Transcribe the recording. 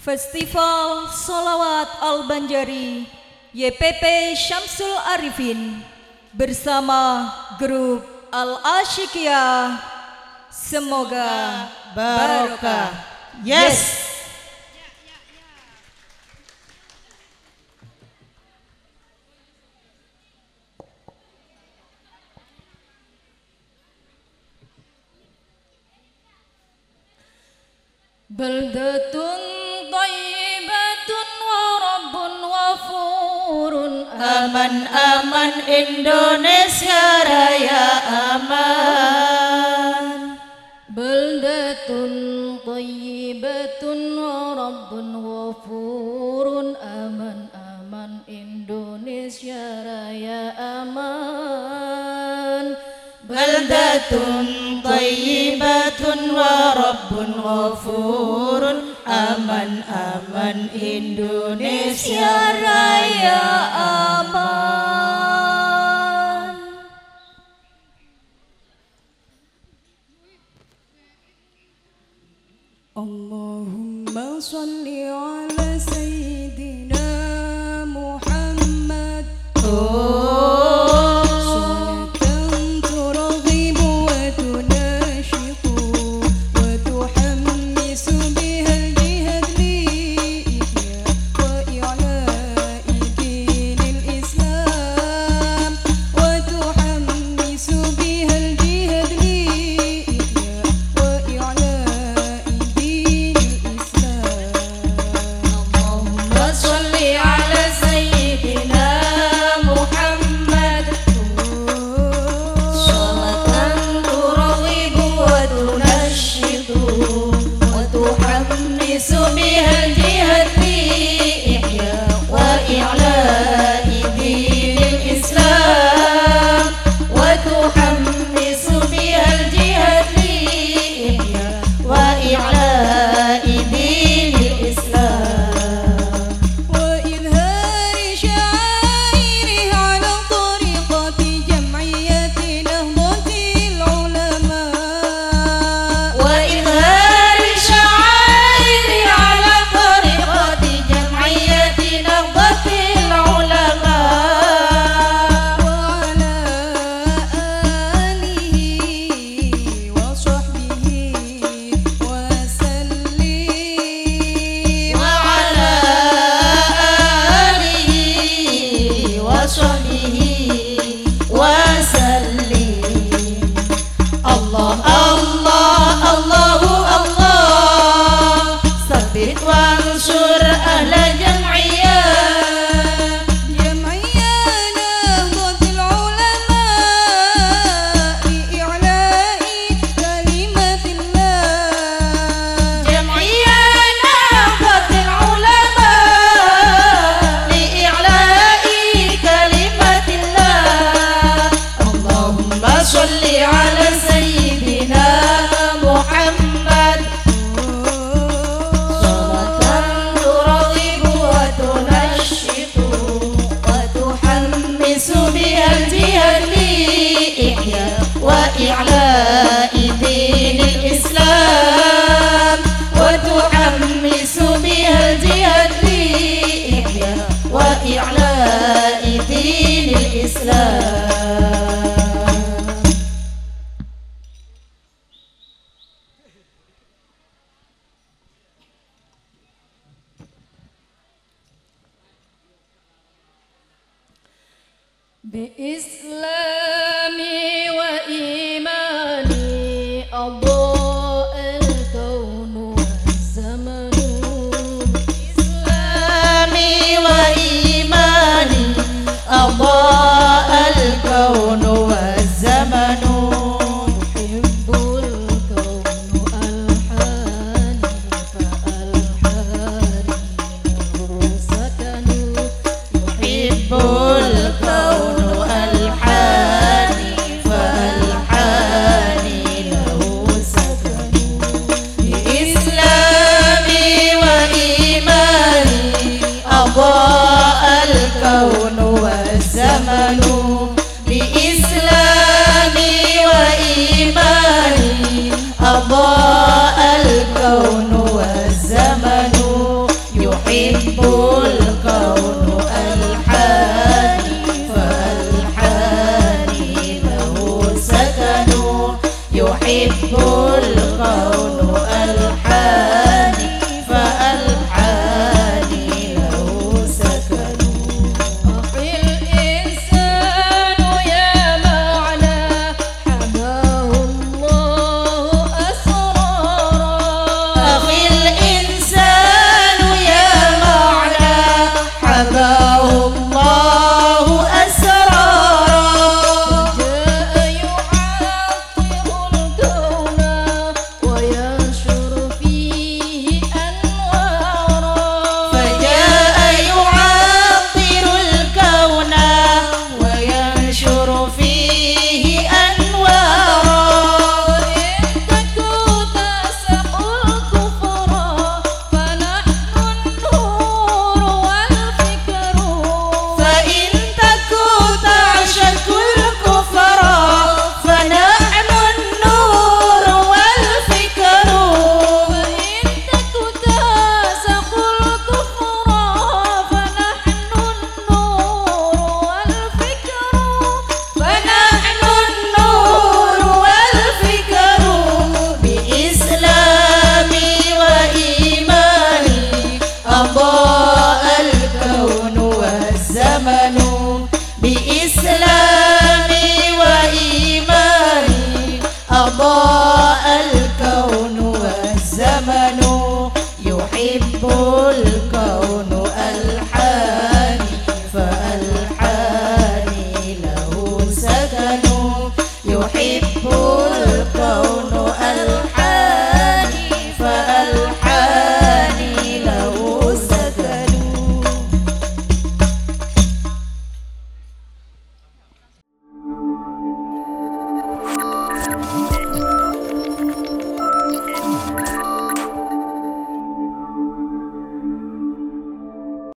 Festival Sholawat Al-Banjari YPP Syamsul Arifin bersama grup Al-Asyikiyah. Semoga barokah. Yes. Baldatun thayyibatun wa rabbun ghafurun. Aman aman Indonesia Raya aman. Baldatun thayyibatun wa rabbun ghafurun. Aman aman Indonesia Raya aman. Baldatun thayyibatun wa rabbun ghafurun. Aman aman Indonesia Raya aman. Allahumma sholli ala sayyidina Muhammad. وإعلاء دين الإسلام وتحمس بها الجهاد لإحياء وإعلاء دين الإسلام. بإسلامي وإيماني أضاء الكون والزمن. بإسلامي وإيماني أضاء الكون والزمن. يحب الكون ألحاني فألحاني له سكن. يحب الكون ألحاني أحب